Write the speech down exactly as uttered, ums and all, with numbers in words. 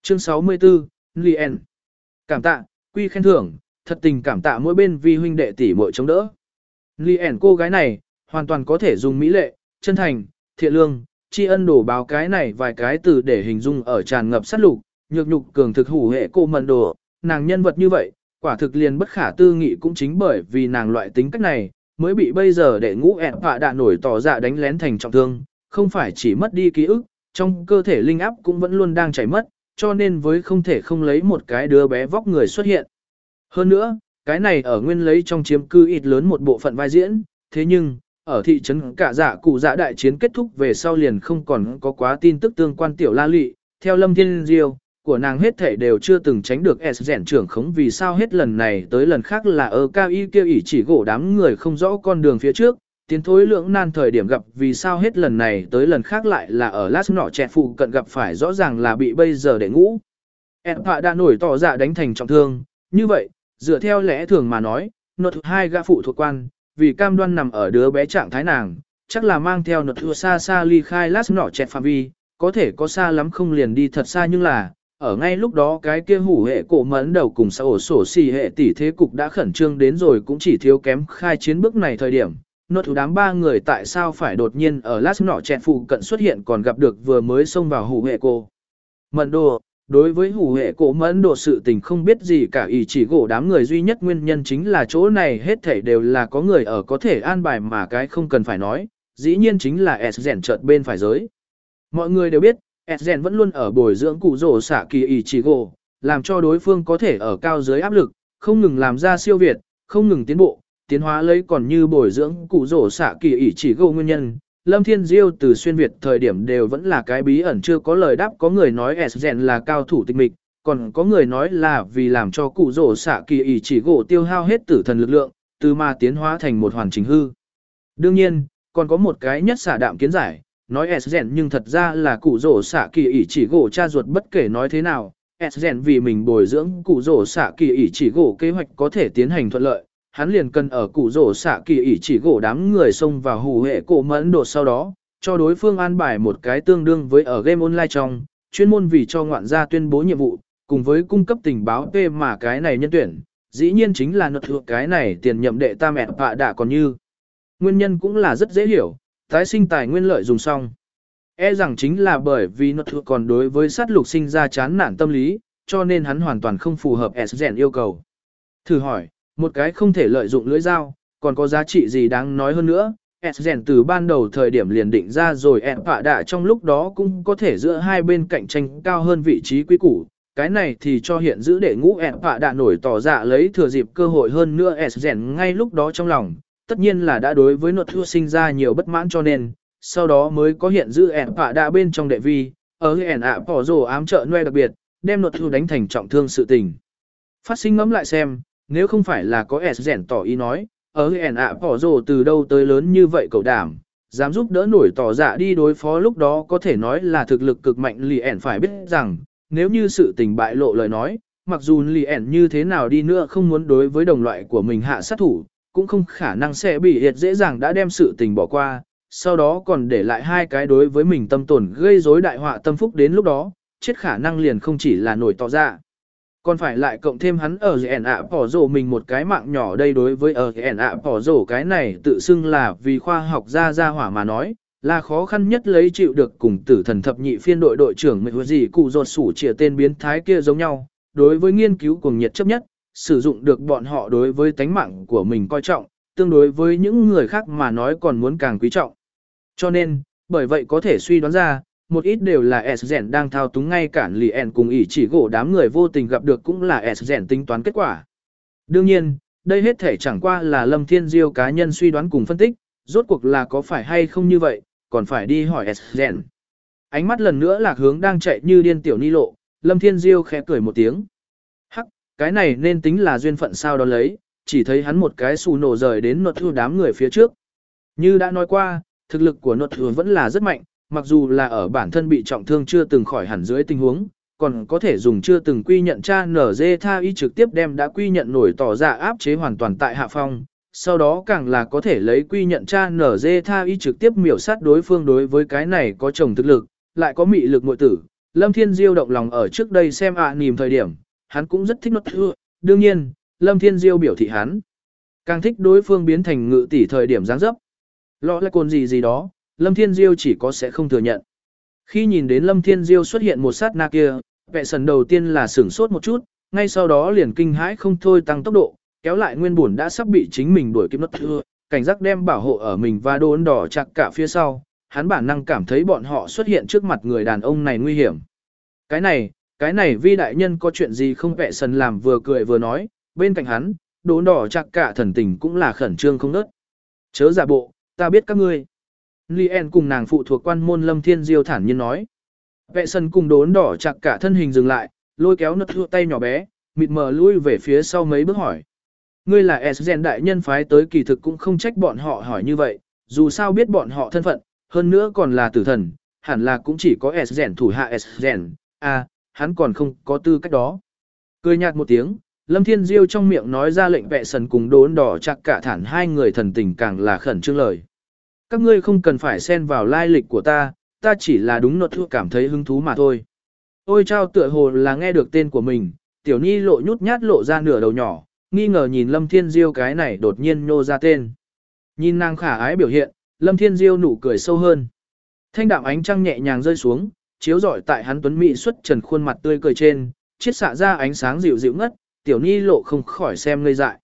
Chương sáu mươi tư, Lien. Cảm tạ, quy khen thưởng, thật tình cảm tạ mỗi bên vì huynh đệ tỷ muội chống đỡ. Lien cô gái này, hoàn toàn có thể dùng mỹ lệ, chân thành, thiện lương, tri ân đổ báo cái này vài cái từ để hình dung ở tràn ngập sát lục, nhược nhục cường thực hủ hệ cô mận đồ, nàng nhân vật như vậy, quả thực liền bất khả tư nghị cũng chính bởi vì nàng loại tính cách này, mới bị bây giờ đệ ngũ ẹn họa đạ nổi tỏ dạ đánh lén thành trọng thương, không phải chỉ mất đi ký ức, trong cơ thể linh áp cũng vẫn luôn đang chảy mất, cho nên với không thể không lấy một cái đứa bé vóc người xuất hiện. Hơn nữa, cái này ở nguyên lấy trong chiếm cư ít lớn một bộ phận vai diễn, thế nhưng, ở thị trấn cả dạ cụ dạ đại chiến kết thúc về sau liền không còn có quá tin tức tương quan tiểu la lị, theo Lâm Thiên Diêu, của nàng hết thể đều chưa từng tránh được S rèn trưởng khống vì sao hết lần này tới lần khác là ở cao y kêu ỉ chỉ gỗ đám người không rõ con đường phía trước, tiến thối lưỡng nan thời điểm gặp vì sao hết lần này tới lần khác lại là ở lát nọ trẻ phụ cận gặp phải rõ ràng là bị bây giờ để ngũ. Em họa đã nổi tỏ dạ đánh thành trọng thương, như vậy, dựa theo lẽ thường mà nói, nột hai gã phụ thuộc quan, vì cam đoan nằm ở đứa bé trạng thái nàng, chắc là mang theo nột thua xa xa ly khai lát nọ trẻ phạm vi, có thể có xa lắm không liền đi thật xa nhưng là, ở ngay lúc đó cái kia hủ hệ cổ mẫn đầu cùng xã ổ sổ xì hệ tỷ thế cục đã khẩn trương đến rồi cũng chỉ thiếu kém khai chiến bước này thời điểm. Nốt thủ đám ba người tại sao phải đột nhiên ở lát nọ chẹt phụ cận xuất hiện còn gặp được vừa mới xông vào hủ hệ cổ mẫn đồ. Đối với hủ hệ cổ mẫn đồ sự tình không biết gì cả ý chỉ gỗ đám người duy nhất nguyên nhân chính là chỗ này hết thảy đều là có người ở có thể an bài mà cái không cần phải nói, dĩ nhiên chính là S rèn chợt bên phải giới. Mọi người đều biết, S rèn vẫn luôn ở bồi dưỡng cụ rổ xạ kỳ ý chỉ gỗ, làm cho đối phương có thể ở cao dưới áp lực, không ngừng làm ra siêu việt, không ngừng tiến bộ, tiến hóa lấy còn như bồi dưỡng cụ rổ xạ kỳ ý chỉ gỗ nguyên nhân. Lâm Thiên Diêu từ xuyên Việt thời điểm đều vẫn là cái bí ẩn chưa có lời đáp, có người nói S rèn là cao thủ tịch mịch, còn có người nói là vì làm cho cụ rổ xạ kỳ ý chỉ gỗ tiêu hao hết tử thần lực lượng, từ mà tiến hóa thành một hoàn chỉnh hư. Đương nhiên, còn có một cái nhất xả đạm kiến giải, nói S rèn nhưng thật ra là cụ rổ xạ kỳ ỉ chỉ gỗ cha ruột bất kể nói thế nào, S rèn vì mình bồi dưỡng cụ rổ xạ kỳ ỉ chỉ gỗ kế hoạch có thể tiến hành thuận lợi, hắn liền cần ở cụ rổ xạ kỳ ỉ chỉ gỗ đám người xông vào hù hệ cổ mẫn đột sau đó, cho đối phương an bài một cái tương đương với ở game online trong, chuyên môn vì cho ngoạn gia tuyên bố nhiệm vụ, cùng với cung cấp tình báo P mà cái này nhân tuyển, dĩ nhiên chính là nợ thuộc cái này tiền nhậm đệ tam mẹ vạ đã còn như. Nguyên nhân cũng là rất dễ hiểu. Tái sinh tài nguyên lợi dùng xong. E rằng chính là bởi vì nó thuộc còn đối với sát lục sinh ra chán nản tâm lý, cho nên hắn hoàn toàn không phù hợp S rèn yêu cầu. Thử hỏi, một cái không thể lợi dụng lưỡi dao, còn có giá trị gì đáng nói hơn nữa, S rèn từ ban đầu thời điểm liền định ra rồi em họa đạ trong lúc đó cũng có thể giữa hai bên cạnh tranh cao hơn vị trí quý củ. Cái này thì cho hiện giữ đệ ngũ em họa đạ nổi tỏ dạ lấy thừa dịp cơ hội hơn nữa S rèn ngay lúc đó trong lòng. Tất nhiên là đã đối với nột thua sinh ra nhiều bất mãn cho nên, sau đó mới có hiện giữ ẻn họa đạ bên trong đệ vi, ở ẻn ạ bỏ rồ ám trợ noe đặc biệt, đem nột thua đánh thành trọng thương sự tình. Phát sinh ngẫm lại xem, nếu không phải là có S rèn tỏ ý nói, ở ẻn ạ bỏ rồ từ đâu tới lớn như vậy cậu đảm, dám giúp đỡ nổi tỏ dạ đi đối phó lúc đó có thể nói là thực lực cực mạnh lì ẻn phải biết rằng, nếu như sự tình bại lộ lời nói, mặc dù lì ẻn như thế nào đi nữa không muốn đối với đồng loại của mình hạ sát thủ, cũng không khả năng sẽ bị hiệt dễ dàng đã đem sự tình bỏ qua, sau đó còn để lại hai cái đối với mình tâm tổn gây rối đại họa tâm phúc đến lúc đó, chết khả năng liền không chỉ là nổi tỏ ra. Còn phải lại cộng thêm hắn ở ẻn ạ bỏ rổ mình một cái mạng nhỏ đây đối với ở ẻn ạ bỏ rổ cái này tự xưng là vì khoa học gia gia hỏa mà nói, là khó khăn nhất lấy chịu được cùng tử thần thập nhị phiên đội đội trưởng mệnh gì cụ rột sủ chìa tên biến thái kia giống nhau, đối với nghiên cứu cuồng nhiệt chấp nhất. Sử dụng được bọn họ đối với tánh mạng của mình coi trọng, tương đối với những người khác mà nói còn muốn càng quý trọng. Cho nên, bởi vậy có thể suy đoán ra, một ít đều là S rèn đang thao túng ngay cản Lien cùng ỷ chỉ gỗ đám người vô tình gặp được cũng là S rèn tính toán kết quả. Đương nhiên, đây hết thể chẳng qua là Lâm Thiên Diêu cá nhân suy đoán cùng phân tích, rốt cuộc là có phải hay không như vậy, còn phải đi hỏi S rèn. Ánh mắt lần nữa lạc hướng đang chạy như điên tiểu ni lộ, Lâm Thiên Diêu khẽ cười một tiếng. Hắc, cái này nên tính là duyên phận sao đó lấy, chỉ thấy hắn một cái xù nổ rời đến nột thừa đám người phía trước. Như đã nói qua, thực lực của nột thừa vẫn là rất mạnh, mặc dù là ở bản thân bị trọng thương chưa từng khỏi hẳn dưới tình huống, còn có thể dùng chưa từng quy nhận cha nở dê tha y trực tiếp đem đã quy nhận nổi tỏ ra áp chế hoàn toàn tại hạ phong. Sau đó càng là có thể lấy quy nhận cha nở dê tha y trực tiếp miểu sát đối phương đối với cái này có chồng thực lực, lại có mị lực muội tử, Lâm Thiên Diêu động lòng ở trước đây xem ạ à nìm thời điểm, hắn cũng rất thích nó thưa. Đương nhiên, Lâm Thiên Diêu biểu thị hắn càng thích đối phương biến thành ngự tỷ thời điểm dáng dấp. Lọ là cồn gì gì đó, Lâm Thiên Diêu chỉ có sẽ không thừa nhận. Khi nhìn đến Lâm Thiên Diêu xuất hiện một sát na kia, Vệ Sần đầu tiên là sửng sốt một chút, ngay sau đó liền kinh hãi không thôi tăng tốc độ, kéo lại nguyên bổn đã sắp bị chính mình đuổi kịp nó thưa, cảnh giác đem bảo hộ ở mình và đốn đỏ chặt cả phía sau, hắn bản năng cảm thấy bọn họ xuất hiện trước mặt người đàn ông này nguy hiểm. Cái này, cái này vi đại nhân có chuyện gì không? Vệ Sần làm vừa cười vừa nói, bên cạnh hắn, đốn đỏ chặt cả thần tình cũng là khẩn trương không nớt. Chớ giả bộ, ta biết các ngươi. Lien cùng nàng phụ thuộc quan môn Lâm Thiên Diêu thản nhiên nói. Vệ Sần cùng đốn đỏ chặt cả thân hình dừng lại, lôi kéo nứt thua tay nhỏ bé, mịt mờ lui về phía sau mấy bước hỏi. Ngươi là Esgen đại nhân phái tới, kỳ thực cũng không trách bọn họ hỏi như vậy, dù sao biết bọn họ thân phận, hơn nữa còn là tử thần, hẳn là cũng chỉ có Esgen thủ hạ Esgen, à, hắn còn không có tư cách đó. Cười nhạt một tiếng, Lâm Thiên Diêu trong miệng nói ra lệnh Vệ Sần cùng đốn đỏ chặt cả thản hai người thần tình càng là khẩn trương lời. Các ngươi không cần phải xen vào lai lịch của ta, ta chỉ là đúng nột thua cảm thấy hứng thú mà thôi. Ôi trao tựa hồ là nghe được tên của mình, tiểu ni lộ nhút nhát lộ ra nửa đầu nhỏ, nghi ngờ nhìn Lâm Thiên Diêu cái này đột nhiên nhô ra tên. Nhìn nàng khả ái biểu hiện, Lâm Thiên Diêu nụ cười sâu hơn. Thanh đạm ánh trăng nhẹ nhàng rơi xuống, chiếu rọi tại hắn tuấn mỹ xuất trần khuôn mặt tươi cười trên, chiết xạ ra ánh sáng dịu dịu ngất, tiểu ni lộ không khỏi xem ngây dại.